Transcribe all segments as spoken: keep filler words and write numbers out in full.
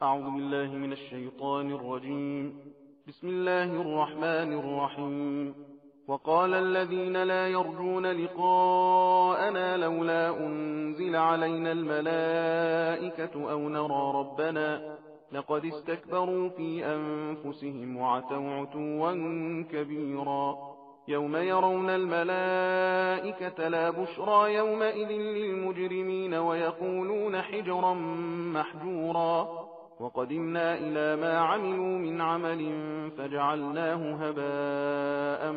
أعوذ بالله من الشيطان الرجيم. بسم الله الرحمن الرحيم. وقال الذين لا يرجون لقاءنا لولا أنزل علينا الملائكة أو نرى ربنا لقد استكبروا في أنفسهم وعتوا عتوا كبيرا. يوم يرون الملائكة لا بشرى يومئذ للمجرمين ويقولون حجرا محجورا. وقدمنا إلى ما عملوا من عمل فجعلناه هباء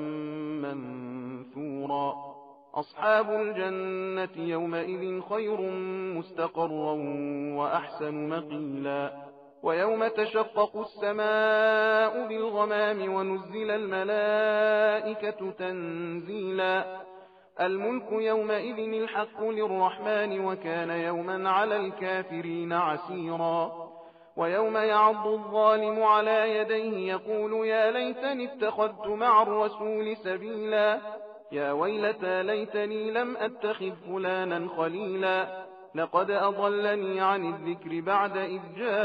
منثورا. أصحاب الجنة يومئذ خير مستقرا وأحسن مقيلا. ويوم تشقق السماء بالغمام ونزل الملائكة تنزيلا. الملك يومئذ الحق للرحمن وكان يوما على الكافرين عسيرا. ويوم يعض الظالم على يديه يقول يا ليتني اتخذت مع الرسول سبيلا. يا ويلتى ليتني لم أتخذ فلانا خليلا. لقد أضلني عن الذكر بعد إذ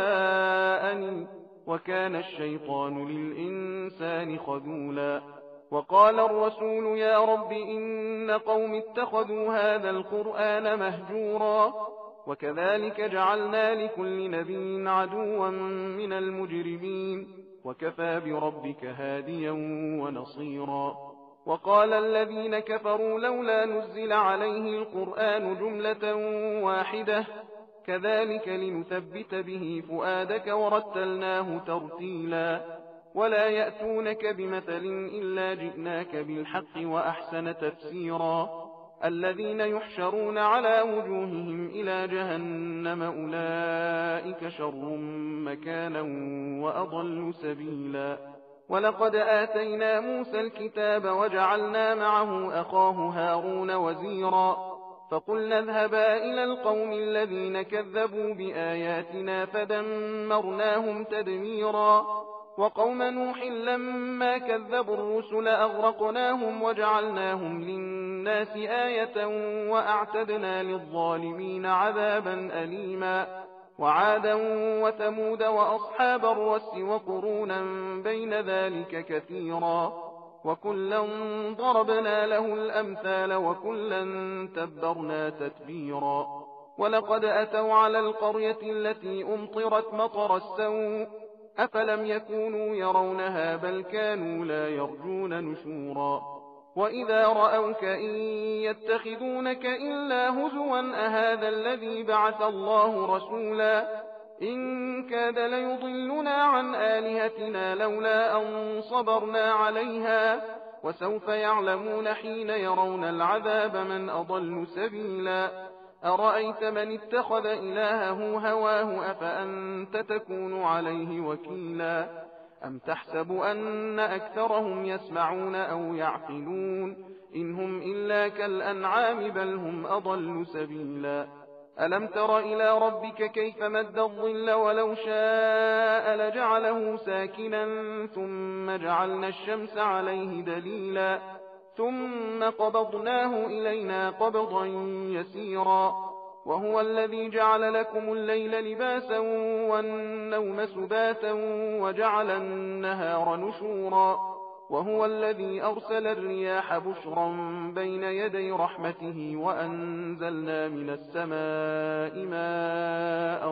جاءني وكان الشيطان للإنسان خذولا. وقال الرسول يا رب إن قوم اتخذوا هذا القرآن مهجورا. وكذلك جعلنا لكل نبي عدوا من المجرمين وكفى بربك هاديا ونصيرا. وقال الذين كفروا لولا نزل عليه القرآن جملة واحدة كذلك لنثبت به فؤادك ورتلناه ترتيلا. ولا يأتونك بمثل إلا جئناك بالحق وأحسن تفسيرا. الذين يحشرون على وجوههم إلى جهنم أولئك شر مكانا وأضل سبيلا. ولقد آتينا موسى الكتاب وجعلنا معه أخاه هارون وزيرا. فقلنا اذهبا إلى القوم الذين كذبوا بآياتنا فدمرناهم تدميرا. وقوم نوح لما كذبوا الرسل أغرقناهم وجعلناهم للناس آية وأعتدنا للظالمين عذابا أليما. وعادا وثمود وأصحاب الرس وقرونا بين ذلك كثيرا. وكلا ضربنا له الأمثال وكلا تبرنا تتبيرا. ولقد أتوا على القرية التي أمطرت مطر السوء أفلم يكونوا يرونها بل كانوا لا يرجون نشورا. وإذا رأوك إن يتخذونك إلا هزوا أهذا الذي بعث الله رسولا. إن كاد ليضلنا عن آلهتنا لولا أن صبرنا عليها. وسوف يعلمون حين يرون العذاب من أضل سبيلا. أرأيت من اتخذ إلهه هواه أفأنت تكون عليه وكيلا. أم تحسب أن أكثرهم يسمعون أو يعقلون إن هم إلا كالأنعام بل هم أضل سبيلا. ألم تر إلى ربك كيف مد الظل ولو شاء لجعله ساكنا ثم جعلنا الشمس عليه دليلا. ثم قبضناه إلينا قبضا يسيرا. وهو الذي جعل لكم الليل لباسا والنوم سباتا وجعل النهار نشورا. وهو الذي أرسل الرياح بشرا بين يدي رحمته وأنزلنا من السماء ماء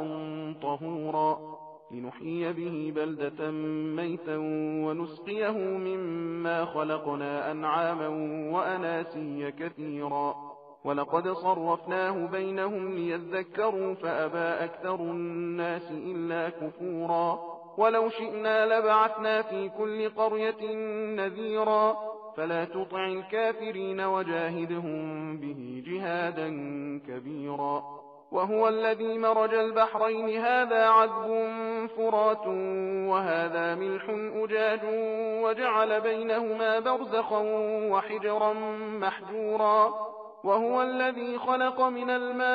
طهورا لنحيي به بلدة ميتا ونسقيه مما خلقنا أنعاما وأناسيا كثيرا. ولقد صرفناه بينهم ليذكروا فأبى أكثر الناس إلا كفورا. ولو شئنا لبعثنا في كل قرية نذيرا. فلا تطع الكافرين وجاهدهم به جهادا كبيرا. وهو الذي مرج البحرين هذا عذب فرات وهذا ملح أجاج وجعل بينهما برزخا وحجرا محجورا. وهو الذي خلق من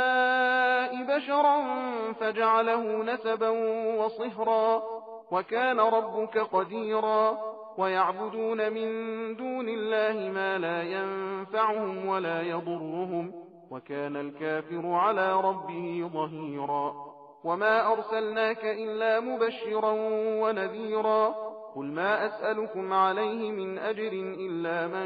الماء بشرا فجعله نسبا وصهرا وكان ربك قديرا. ويعبدون من دون الله ما لا ينفعهم ولا يضرهم وكان الكافر على ربه ظهيرا. وما أرسلناك إلا مبشرا ونذيرا قل ما أسألكم عليه من أجر إلا من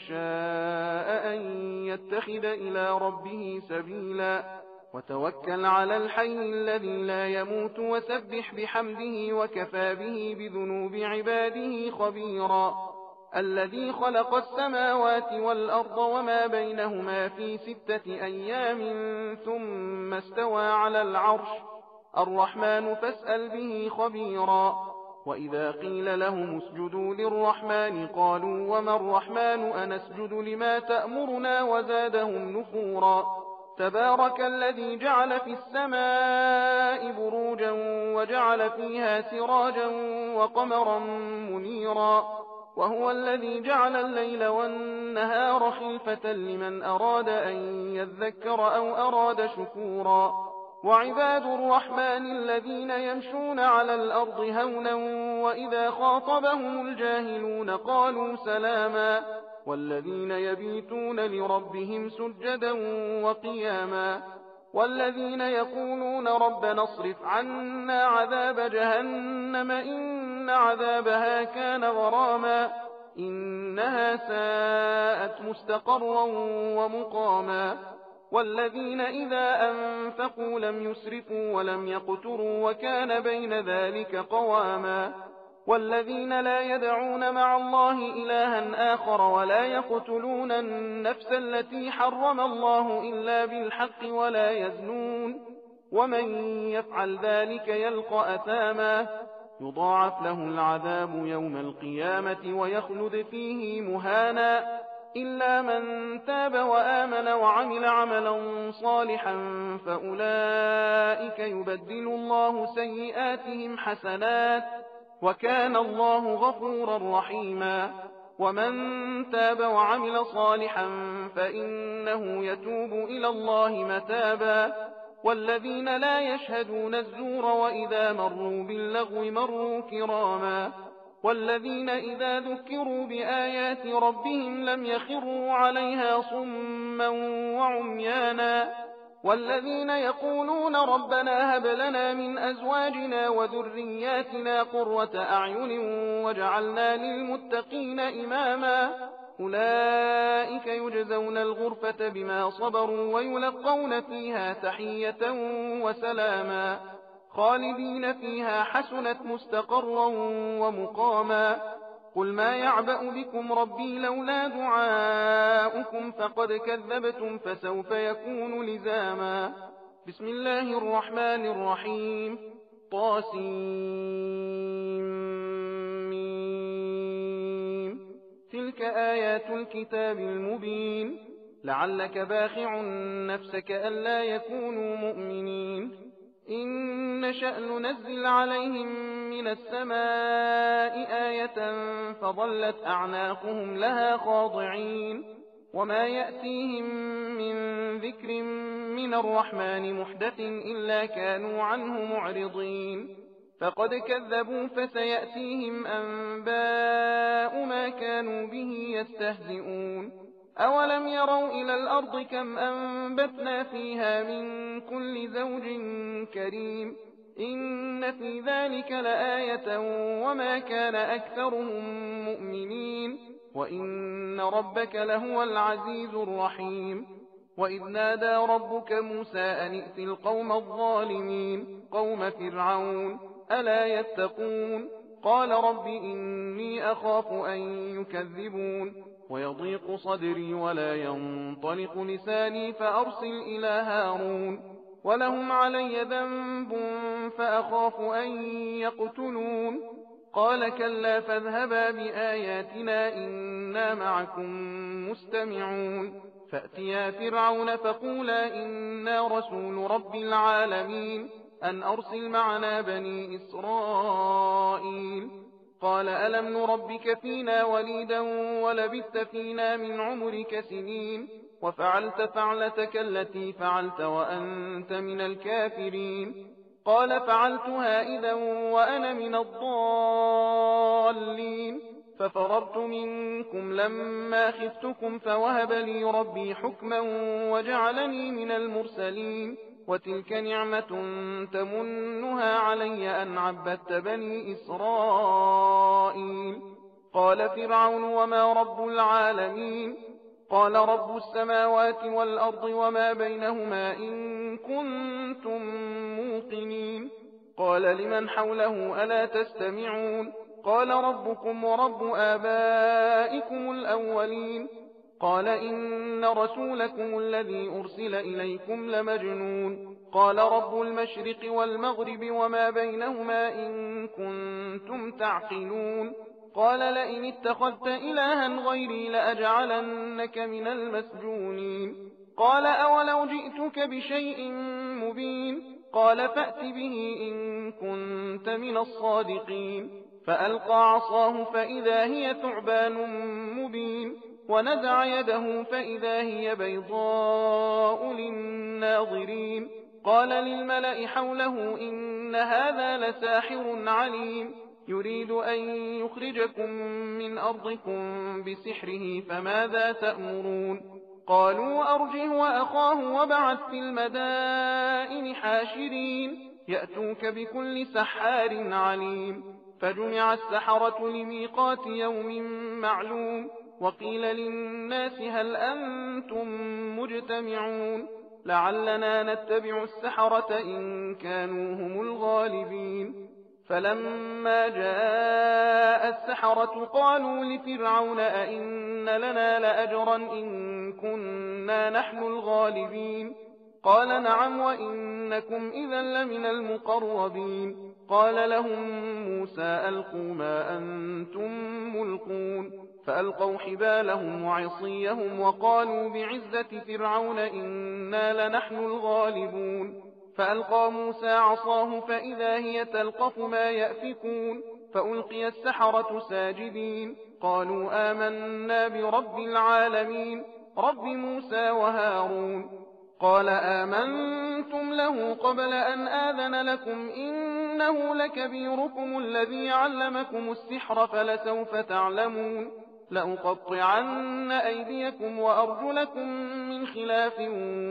شاء أن يتخذ إلى ربه سبيلا وتوكل على الحي الذي لا يموت وسبح بحمده وكفى به بذنوب عباده خبيرا الذي خلق السماوات والأرض وما بينهما في ستة أيام ثم استوى على العرش الرحمن فاسأل به خبيرا وإذا قيل لهم اسجدوا للرحمن قالوا وما الرحمن أنسجد لما تأمرنا وزادهم نفورا تبارك الذي جعل في السماء بروجا وجعل فيها سراجا وقمرا منيرا وهو الذي جعل الليل والنهار خلفة لمن أراد أن يذكر أو أراد شكورا وعباد الرحمن الذين يمشون على الأرض هونا وإذا خاطبهم الجاهلون قالوا سلاما والذين يبيتون لربهم سجدا وقياما والذين يقولون ربنا اصرف عنا عذاب جهنم إن عذابها كان غراما إنها ساءت مستقرا ومقاما والذين إذا أنفقوا لم يسرفوا ولم يقتروا وكان بين ذلك قواما والذين لا يدعون مع الله إلها آخر ولا يقتلون النفس التي حرم الله إلا بالحق ولا يزنون ومن يفعل ذلك يلقى أثاما يضاعف له العذاب يوم القيامة ويخلد فيه مهانا إلا من تاب وآمن وعمل عملا صالحا فأولئك يبدل الله سيئاتهم حسنات وكان الله غفورا رحيما ومن تاب وعمل صالحا فإنه يتوب إلى الله متابا والذين لا يشهدون الزور وإذا مروا باللغو مروا كراما والذين إذا ذكروا بآيات ربهم لم يخروا عليها صما وعميانا والذين يقولون ربنا هب لنا من أزواجنا وذرياتنا قرة أعين وجعلنا للمتقين إماما أولئك يجزون الغرفة بما صبروا ويلقون فيها تحية وسلاما خالدين فيها حسنت مستقرا ومقاما قل ما يعبأ بكم ربي لولا دعاؤكم فقد كذبتم فسوف يكون لزاما بسم الله الرحمن الرحيم طاسيم تلك آيات الكتاب المبين لعلك باخع نفسك ألا يكونوا مؤمنين إن نشأ ننزل عليهم من السماء آية فظلت أعناقهم لها خاضعين وما يأتيهم من ذكر من الرحمن محدث إلا كانوا عنه معرضين فقد كذبوا فسيأتيهم أنباء ما كانوا به يستهزئون أولم يروا إلى الأرض كم أنبتنا فيها من كل زوج كريم إن في ذلك لآية وما كان أكثرهم مؤمنين وإن ربك لهو العزيز الرحيم وإذ نادى ربك موسى أن ائت القوم الظالمين قوم فرعون ألا يتقون قال رب إني أخاف أن يكذبون ويضيق صدري ولا ينطلق لساني فأرسل إلى هارون ولهم علي ذنب فأخاف أن يقتلون قال كلا فاذهبا بآياتنا إنا معكم مستمعون فأتيا فرعون فقولا إنا رسول رب العالمين أن أرسل معنا بني إسرائيل قال ألم نربك فينا وليدا ولبثت فينا من عمرك سنين وفعلت فعلتك التي فعلت وأنت من الكافرين قال فعلتها إذا وأنا من الضالين ففررت منكم لما خفتكم فوهب لي ربي حكما وجعلني من المرسلين وتلك نعمة تمنها علي أن عبدت بني إسرائيل. قال فرعون وما رب العالمين؟ قال رب السماوات والأرض وما بينهما إن كنتم موقنين. قال لمن حوله ألا تستمعون؟ قال ربكم ورب آبائكم الأولين. قال إن رسولكم الذي أرسل إليكم لمجنون. قال رب المشرق والمغرب وما بينهما إن كنتم تعقلون. قال لئن اتخذت إلها غيري لأجعلنك من المسجونين. قال أولو جئتك بشيء مبين؟ قال فأت به إن كنت من الصادقين. فألقى عصاه فإذا هي ثعبان مبين، ونزع يده فإذا هي بيضاء للناظرين. قال للملأ حوله إن هذا لساحر عليم، يريد أن يخرجكم من أرضكم بسحره فماذا تأمرون؟ قالوا أرجه وأخاه وابعث في المدائن حاشرين يأتوك بكل سحار عليم. فجمع السحرة لميقات يوم معلوم، وقيل للناس هل أنتم مجتمعون لعلنا نتبع السحرة إن كانوا هم الغالبين. فلما جاء السحرة قالوا لفرعون أئن لنا لأجرا إن كنا نحن الغالبين؟ قال نعم وإنكم إذا لمن المقربين. قال لهم موسى ألقوا ما أنتم ملقون. فألقوا حبالهم وعصيهم وقالوا بعزة فرعون إنا لنحن الغالبون. فألقى موسى عصاه فإذا هي تلقف ما يأفكون. فألقي السحرة ساجدين قالوا آمنا برب العالمين رب موسى وهارون. قال آمنتم له قبل أن آذن لكم إنه لكبيركم الذي علمكم السحر فلسوف تعلمون لأقطعن أيديكم وأرجلكم من خلاف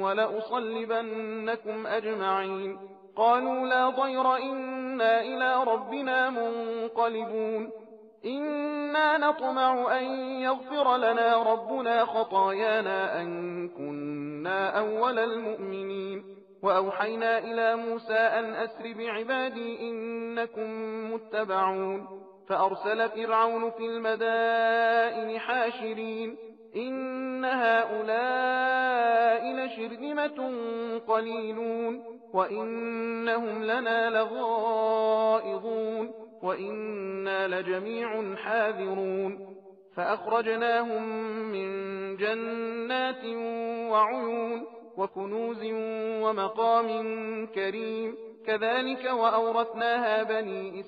ولأصلبنكم أجمعين. قالوا لا ضير إنا إلى ربنا منقلبون. إنا نطمع أن يغفر لنا ربنا خطايانا أن كنا أول المؤمنين. وأوحينا إلى موسى أن أسر بعبادي إنكم متبعون. فأرسل فرعون في المدائن حاشرين إن هؤلاء لشرذمة قليلون وإنهم لنا لغائظون وإنا لجميع حاذرون. فأخرجناهم من جنات وعيون وكنوز ومقام كريم كذلك وأورثناها بني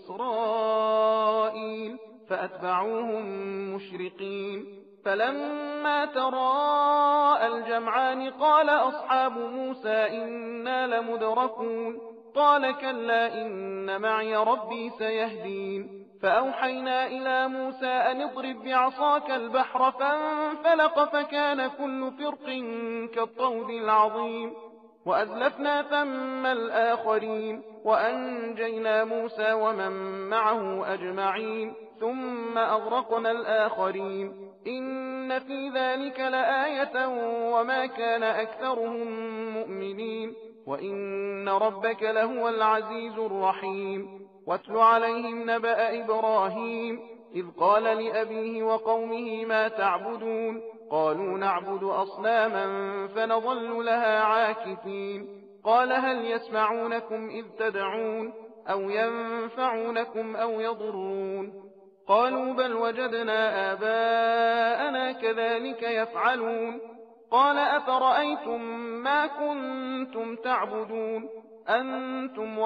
إسرائيل فأتبعوهم مشرقين. فلما تراءى الجمعان قال أصحاب موسى إنا لمدركون. قال كلا إن معي ربي سيهدين. فأوحينا إلى موسى أن اضرب بعصاك البحر فانفلق فكان كل فرق كالطود العظيم. وأزلفنا ثم الآخرين وأنجينا موسى ومن معه أجمعين ثم أغرقنا الآخرين. إن في ذلك لآية وما كان أكثرهم مؤمنين وإن ربك لهو العزيز الرحيم. واتل عليهم نبأ إبراهيم إذ قال لأبيه وقومه ما تعبدون؟ قالوا نعبد أصناما فنظل لها عاكفين. قال هل يسمعونكم إذ تدعون أو ينفعونكم أو يضرون؟ قالوا بل وجدنا آباءنا كذلك يفعلون. قال أفرأيتم ما كنتم تعبدون أنتم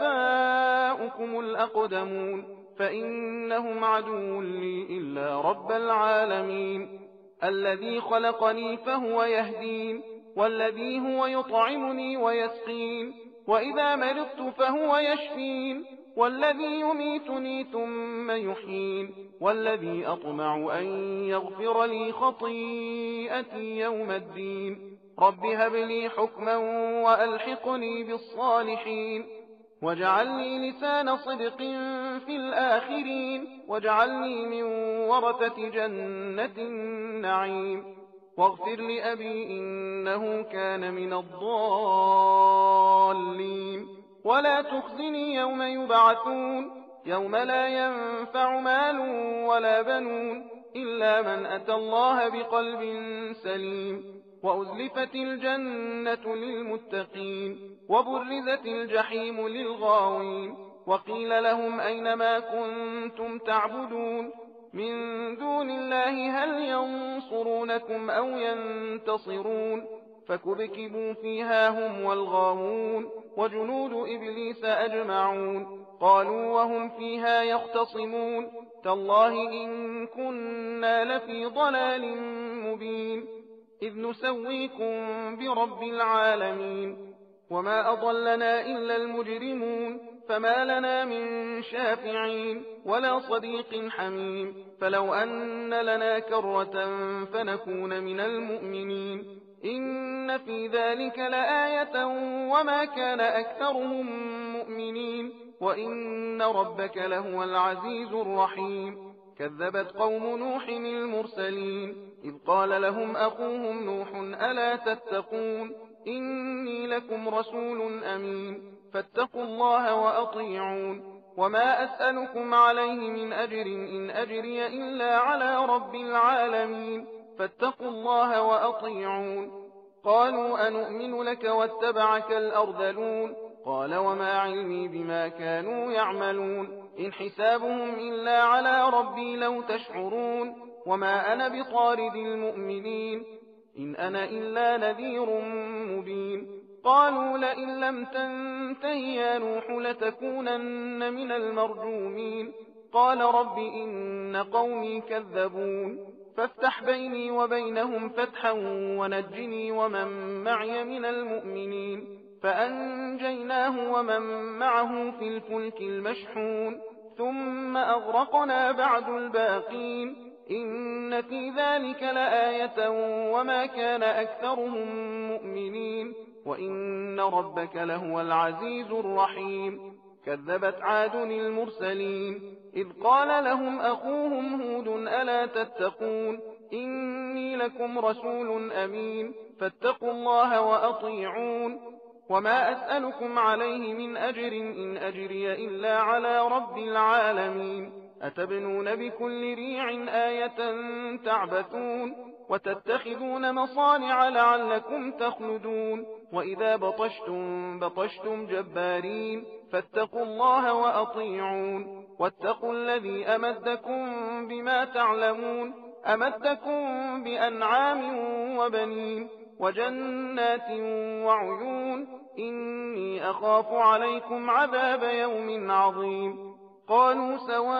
وآباؤكم الأقدمون فإنهم عدو لي إلا رب العالمين الذي خلقني فهو يهدين والذي هو يطعمني ويسقين وإذا مرضت فهو يشفين والذي يميتني ثم يحيين والذي أطمع أن يغفر لي خطيئتي يوم الدين. رب هب لي حكما وألحقني بالصالحين واجعلني لسان صدق في الآخرين واجعلني من ورثة جنة النعيم واغفر لأبي إنه كان من الضالين ولا تخزني يوم يبعثون يوم لا ينفع مال ولا بنون إلا من أتى الله بقلب سليم وأزلفت الجنة للمتقين وبرزت الجحيم للغاوين وقيل لهم أين ما كنتم تعبدون من دون الله هل ينصرونكم أو ينتصرون فكبكبوا فيها هم والغاوون وجنود إبليس أجمعون قالوا وهم فيها يختصمون تالله إن كنا لفي ضلال مبين إذ نسويكم برب العالمين وما أضلنا إلا المجرمون فما لنا من شافعين ولا صديق حميم فلو أن لنا كرة فنكون من المؤمنين إن في ذلك لآية وما كان أكثرهم مؤمنين وإن ربك لهو العزيز الرحيم كذبت قوم نوح المرسلين إذ قال لهم أخوهم نوح ألا تتقون إني لكم رسول أمين فاتقوا الله وأطيعون وما أسألكم عليه من أجر إن أجري إلا على رب العالمين فاتقوا الله وأطيعون قالوا أنؤمن لك واتبعك الأرذلون قال وما علمي بما كانوا يعملون إن حسابهم إلا على ربي لو تشعرون وما أنا بطارد المؤمنين إن أنا إلا نذير مبين قالوا لئن لم تنته يا نوح لتكونن من المرجومين قال رب إن قومي كذبون فافتح بيني وبينهم فتحا ونجني ومن معي من المؤمنين فأنجيناه ومن معه في الفلك المشحون ثم أغرقنا بعد الباقين إن في ذلك لآية وما كان أكثرهم مؤمنين وإن ربك لهو العزيز الرحيم كذبت عاد المرسلين إذ قال لهم أخوهم هود ألا تتقون إني لكم رسول أمين فاتقوا الله وأطيعون وما أسألكم عليه من أجر إن أجري إلا على رب العالمين أتبنون بكل ريع آية تعبثون وتتخذون مصانع لعلكم تخلدون وإذا بطشتم بطشتم جبارين فاتقوا الله وأطيعون واتقوا الذي أمدكم بما تعلمون أمدكم بأنعام وبنين وجنات وعيون إني أخاف عليكم عذاب يوم عظيم قالوا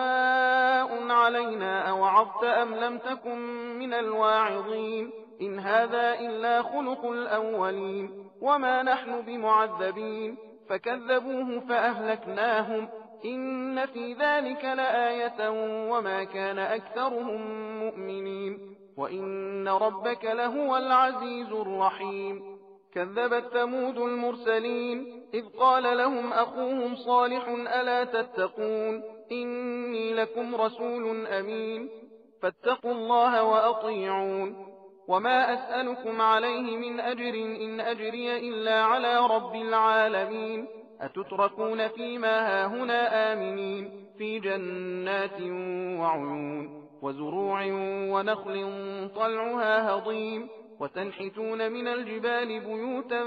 سواء علينا أوعظت أم لم تكن من الواعظين إن هذا إلا خلق الأولين وما نحن بمعذبين فكذبوه فأهلكناهم إن في ذلك لآية وما كان أكثرهم مؤمنين وإن ربك لهو العزيز الرحيم كذبت ثمود المرسلين إذ قال لهم أخوهم صالح ألا تتقون إني لكم رسول أمين فاتقوا الله وأطيعون وما أسألكم عليه من أجر إن أجري إلا على رب العالمين أتتركون فيما هاهنا آمنين في جنات وعيون وزروع ونخل طلعها هضيم وتنحتون من الجبال بيوتا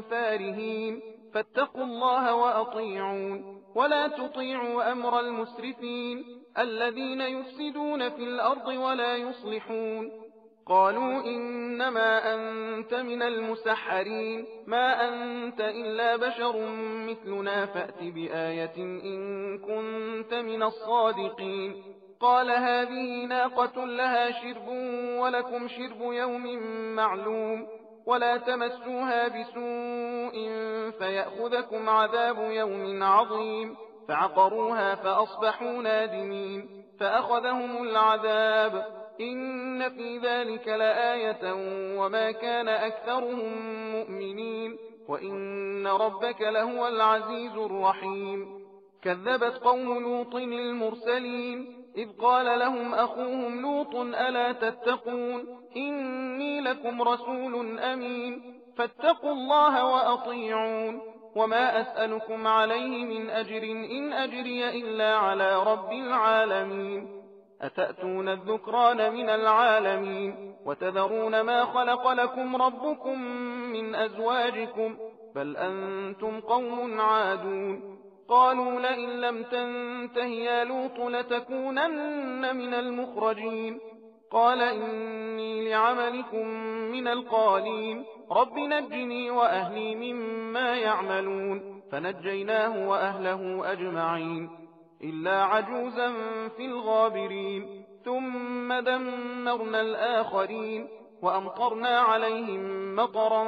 فارهين فاتقوا الله وأطيعون ولا تطيعوا أمر المسرفين الذين يفسدون في الأرض ولا يصلحون قالوا إنما أنت من المسحرين ما أنت إلا بشر مثلنا فأت بآية إن كنت من الصادقين قال هذه ناقة لها شرب ولكم شرب يوم معلوم ولا تمسوها بسوء فيأخذكم عذاب يوم عظيم فعقروها فأصبحوا نادمين فأخذهم العذاب إن في ذلك لآية وما كان أكثرهم مؤمنين وإن ربك لهو العزيز الرحيم. كذبت قوم لوط المرسلين إذ قال لهم أخوهم لوط ألا تتقون إني لكم رسول أمين فاتقوا الله وأطيعون وما أسألكم عليه من أجر إن أجري إلا على رب العالمين. أتأتون الذكران من العالمين وتذرون ما خلق لكم ربكم من أزواجكم بل أنتم قوم عادون. قالوا لئن لم تنته يا لوط لتكونن من المخرجين. قال إني لعملكم من القالين رب نجني وأهلي مما يعملون فنجيناه وأهله أجمعين إلا عجوزا في الغابرين. ثم دمرنا الآخرين وأمطرنا عليهم مطرا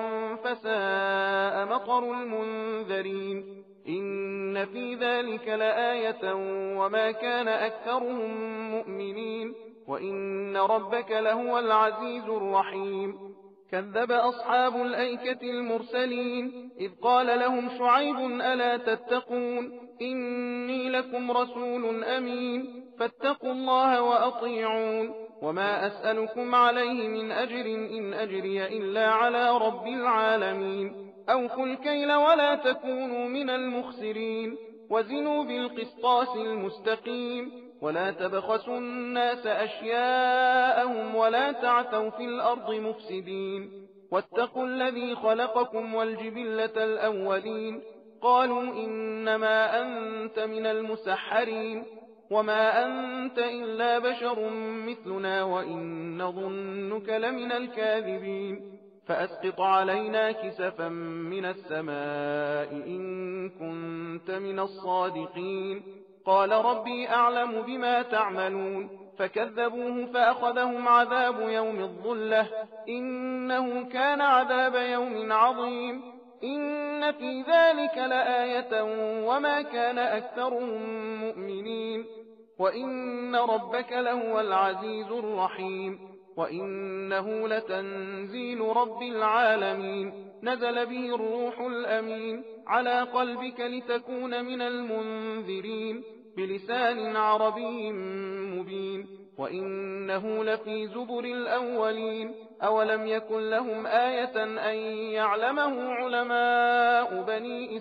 فساء مطر المنذرين. إن في ذلك لآية وما كان أكثرهم مؤمنين وإن ربك لهو العزيز الرحيم. كذب أصحاب الأيكة المرسلين إذ قال لهم شعيب ألا تتقون إني لكم رسول أمين فاتقوا الله وأطيعون وما أسألكم عليه من أجر إن أجري إلا على رب العالمين. أوفوا الكيل ولا تكونوا من المخسرين وزنوا بالقسطاس المستقيم ولا تبخسوا الناس أشياءهم ولا تعثوا في الأرض مفسدين. واتقوا الذي خلقكم والجبلة الأولين قالوا إنما أنت من المسحرين وما أنت إلا بشر مثلنا وإن نظنك لمن الكاذبين. فأسقط علينا كسفا من السماء إن كنت من الصادقين. قال ربي أعلم بما تعملون فكذبوه فأخذهم عذاب يوم الظلة إنه كان عذاب يوم عظيم. إن في ذلك لآية وما كان أكثرهم مؤمنين وإن ربك لهو العزيز الرحيم. وإنه لتنزيل رب العالمين نزل به الروح الأمين على قلبك لتكون من المنذرين بلسان عربي مبين وإنه لفي زبر الأولين. أولم يكن لهم آية أن يعلمه علماء بني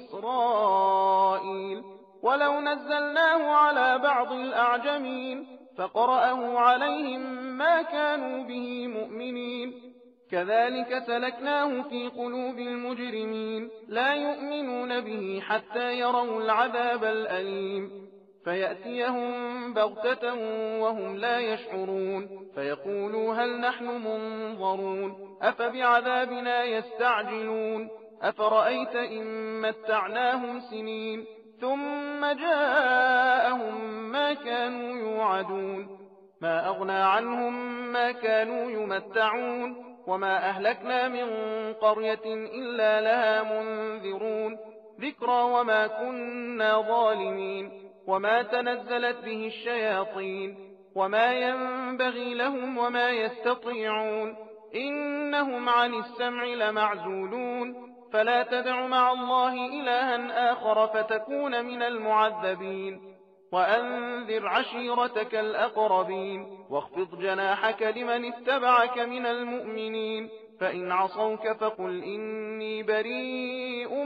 إسرائيل ولو نزلناه على بعض الأعجمين فقرأه عليهم ما كانوا به مؤمنين. كذلك سلكناه في قلوب المجرمين لا يؤمنون به حتى يروا العذاب الأليم فيأتيهم بغتة وهم لا يشعرون فيقولوا هل نحن منظرون أفبعذابنا يستعجلون أفرأيت إن متعناهم سنين ثم جاءهم ما كانوا يوعدون ما أغنى عنهم ما كانوا يمتعون وما أهلكنا من قرية إلا لها منذرون ذكرى وما كنا ظالمين وما تنزلت به الشياطين وما ينبغي لهم وما يستطيعون إنهم عن السمع لمعزولون فلا تدع مع الله إلها آخر فتكون من المعذبين. وأنذر عشيرتك الأقربين واخفض جناحك لمن اتبعك من المؤمنين فإن عصوك فقل إني بريء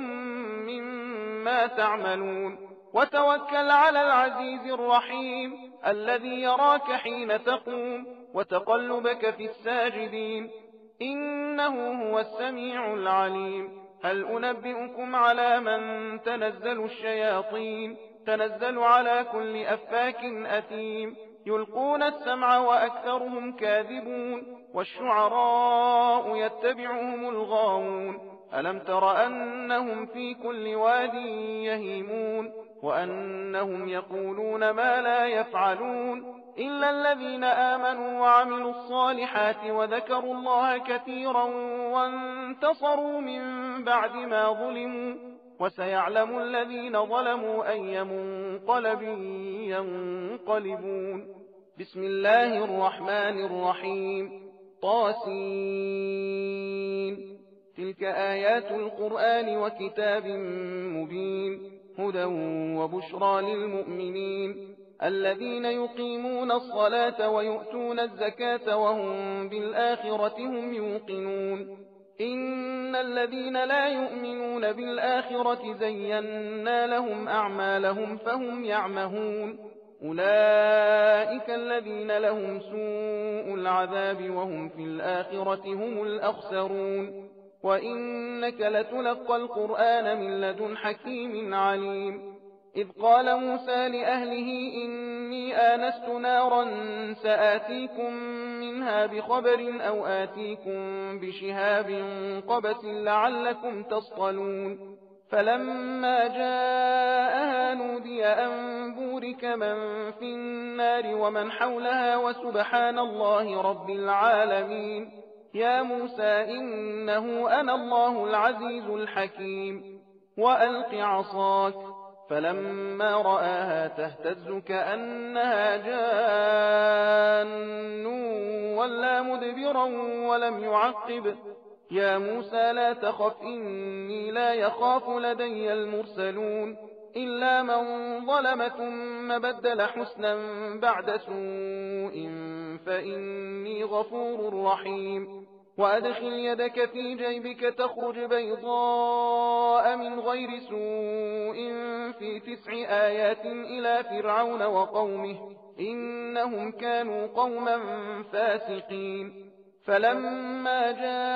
مما تعملون وتوكل على العزيز الرحيم الذي يراك حين تقوم وتقلبك في الساجدين إنه هو السميع العليم. هل أنبئكم على من تنزل الشياطين تنزل على كل أفاك أثيم يلقون السمع وأكثرهم كاذبون والشعراء يتبعهم الغاوون ألم تر أنهم في كل واد يهيمون وأنهم يقولون ما لا يفعلون إلا الذين آمنوا وعملوا الصالحات وذكروا الله كثيرا وانتصروا من بعد ما ظلموا وسيعلم الذين ظلموا أي منقلب ينقلبون. بسم الله الرحمن الرحيم طاسين تلك آيات القرآن وكتاب مبين هدى وبشرى للمؤمنين الذين يقيمون الصلاة ويؤتون الزكاة وهم بالآخرة هم يوقنون إن الذين لا يؤمنون بالآخرة زينا لهم أعمالهم فهم يعمهون أولئك الذين لهم سوء العذاب وهم في الآخرة هم الأخسرون وإنك لتلقى القرآن من لدن حكيم عليم إذ قال موسى لأهله إني آنست نارا سآتيكم منها بخبر أو آتيكم بشهاب قبس لعلكم تصطلون فلما جاءها نودي أن بورك من في النار ومن حولها وسبحان الله رب العالمين يا موسى إنه أنا الله العزيز الحكيم وألق عصاك فلما رآها تهتز كأنها جان ولا مدبرا ولم يعقب يا موسى لا تخف إني لا يخاف لدي المرسلون إلا من ظلم ثم بدل حسنا بعد سوء فإني غفور رحيم وأدخل يدك في جيبك تخرج بيضاء من غير سوء في تسع آيات إلى فرعون وقومه إنهم كانوا قوما فاسقين فلما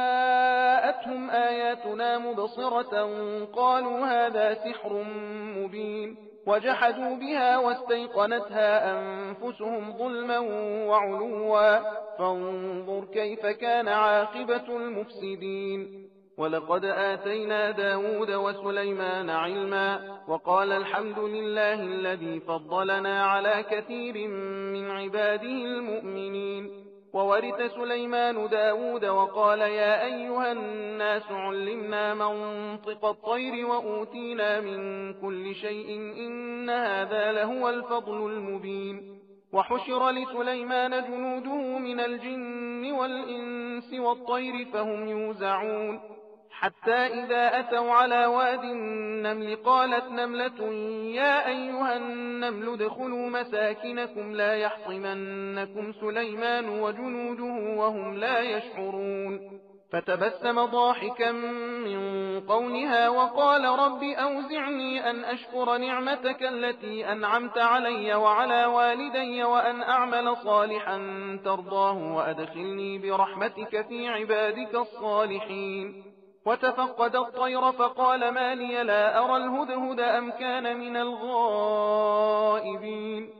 جاءتهم آياتنا مبصرة قالوا هذا سحر مبين وجحدوا بها واستيقنتها أنفسهم ظلما وعلوا فانظر كيف كان عاقبة المفسدين ولقد آتينا داود وسليمان علما وقال الحمد لله الذي فضلنا على كثير من عباده المؤمنين وورث سليمان داود وقال يا أيها الناس علمنا منطق الطير وأوتينا من كل شيء إن هذا لهو الفضل المبين وحشر لسليمان جنوده من الجن والإنس والطير فهم يوزعون حتى إذا أتوا على واد النمل قالت نملة يا أيها النمل ادخلوا مساكنكم لا يحطمنكم سليمان وجنوده وهم لا يشعرون فتبسم ضاحكا من قولها وقال رب أوزعني أن أشكر نعمتك التي أنعمت علي وعلى والدي وأن أعمل صالحا ترضاه وأدخلني برحمتك في عبادك الصالحين وتفقد الطير فقال ما لي لا أرى الهدهد أم كان من الغائبين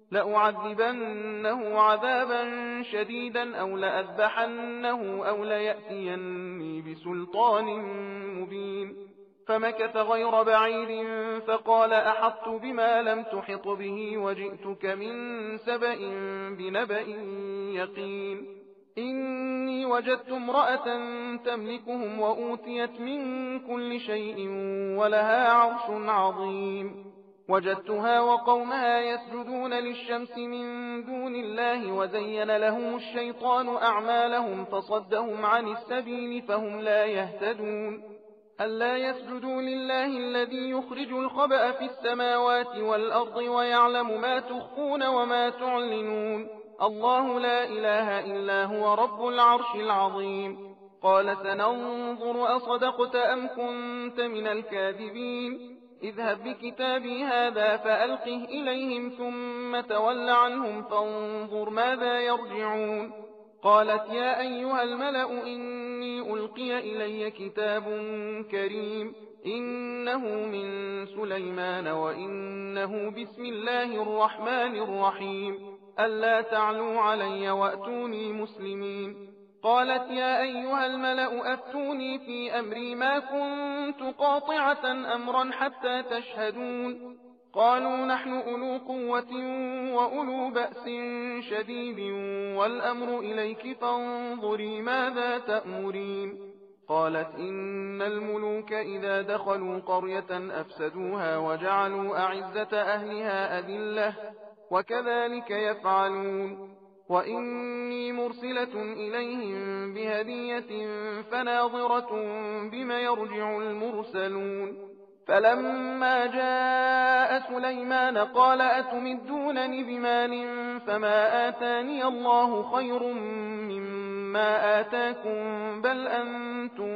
لأعذبنه عذابا شديدا أو لأذبحنه أو ليأتيني بسلطان مبين فمكث غير بعيد فقال أحطت بما لم تحط به وجئتك من سبأ بنبأ يقين إني وجدت امرأة تملكهم وأوتيت من كل شيء ولها عرش عظيم وجدتها وقومها يسجدون للشمس من دون الله وزين لهم الشيطان أعمالهم فصدهم عن السبيل فهم لا يهتدون ألا يسجدوا لله الذي يخرج الخبأ في السماوات والأرض ويعلم ما تخفون وما تعلنون الله لا إله إلا هو رب العرش العظيم قال سننظر أصدقت أم كنت من الكاذبين اذهب بكتابي هذا فألقه إليهم ثم تول عنهم فانظر ماذا يرجعون قالت يا أيها الملأ إني ألقي إلي كتاب كريم إنه من سليمان وإنه بسم الله الرحمن الرحيم ألا تعلوا علي وأتوني مسلمين قالت يا أيها الملأ أفتوني في أمري ما كنت قاطعة أمرا حتى تشهدون قالوا نحن أولو قوة وأولو بأس شديد والأمر إليك فانظري ماذا تأمرين قالت إن الملوك إذا دخلوا قرية أفسدوها وجعلوا أعزة أهلها أذلة وكذلك يفعلون. وإني مرسلة إليهم بهدية فناظرة بما يرجع المرسلون. فلما جاء سليمان قال أتمدونني بمال فما آتاني الله خير مما آتاكم بل أنتم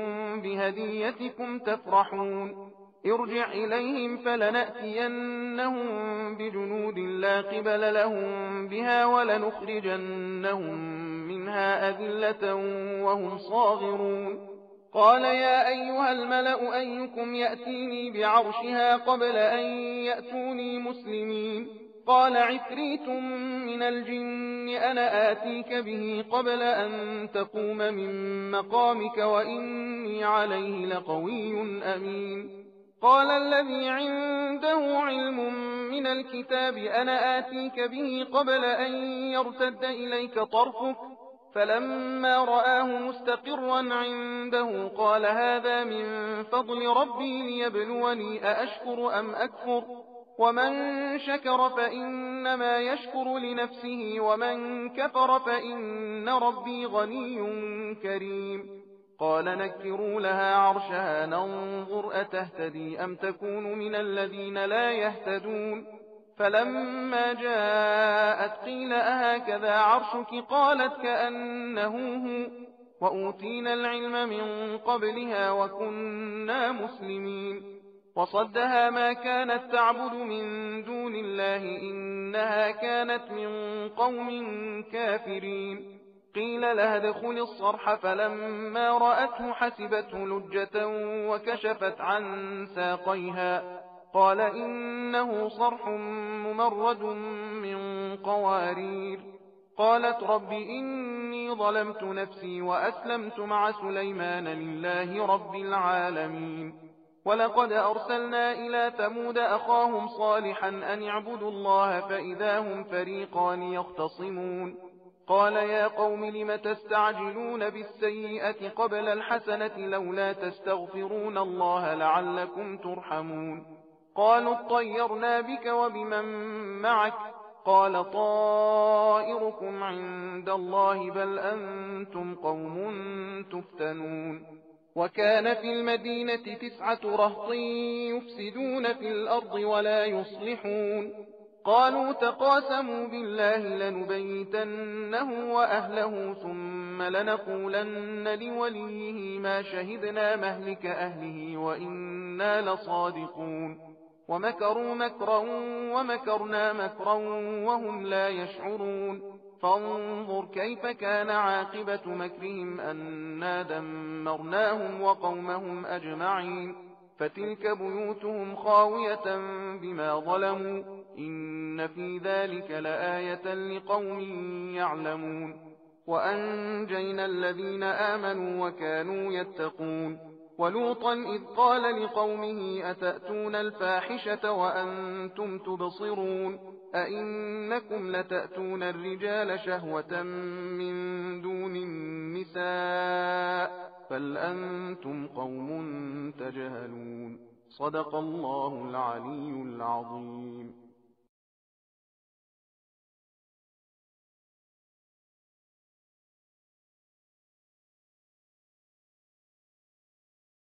بهديتكم تفرحون. ارجع إليهم فلنأتينهم بجنود لا قبل لهم بها ولنخرجنهم منها أذلة وهم صاغرون. قال يا أيها الملأ أيكم يأتيني بعرشها قبل أن يأتوني مسلمين؟ قال عفريت من الجن أنا آتيك به قبل أن تقوم من مقامك وإني عليه لقوي أمين. قال الذي عنده علم من الكتاب أنا آتيك به قبل أن يرتد إليك طرفك فلما رآه مستقرا عنده قال هذا من فضل ربي ليبلوني أأشكر أم أكفر ومن شكر فإنما يشكر لنفسه ومن كفر فإن ربي غني كريم. قال نكروا لها عرشها ننظر أتهتدي أم تكون من الذين لا يهتدون. فلما جاءت قيل أهكذا عرشك قالت كأنه هو وأوتينا العلم من قبلها وكنا مسلمين. وصدها ما كانت تعبد من دون الله إنها كانت من قوم كافرين. قيل لها ادخل الصرح فلما رأته حسبته لجة وكشفت عن ساقيها قال إنه صرح ممرد من قوارير. قالت رب إني ظلمت نفسي وأسلمت مع سليمان لله رب العالمين. ولقد أرسلنا إلى ثمود أخاهم صالحا أن اعبدوا الله فإذا هم فريقان يختصمون. قال يا قوم لم تستعجلون بالسيئة قبل الحسنة لولا تستغفرون الله لعلكم ترحمون. قالوا اطيرنا بك وبمن معك قال طائركم عند الله بل أنتم قوم تفتنون. وكان في المدينة تسعة رهط يفسدون في الأرض ولا يصلحون. قالوا تقاسموا بالله لنبيتنه وأهله ثم لنقولن لوليه ما شهدنا مهلك أهله وإنا لصادقون. ومكروا مكرا ومكرنا مكرا وهم لا يشعرون. فانظر كيف كان عاقبة مكرهم أنا دمرناهم وقومهم أجمعين. فتلك بيوتهم خاوية بما ظلموا إن في ذلك لآية لقوم يعلمون. وأنجينا الذين آمنوا وكانوا يتقون. ولوطا إذ قال لقومه أتأتون الفاحشة وأنتم تبصرون أئنكم لتأتون الرجال شهوة من دون النساء بل أنتم قوم تجهلون. صدق الله العلي العظيم.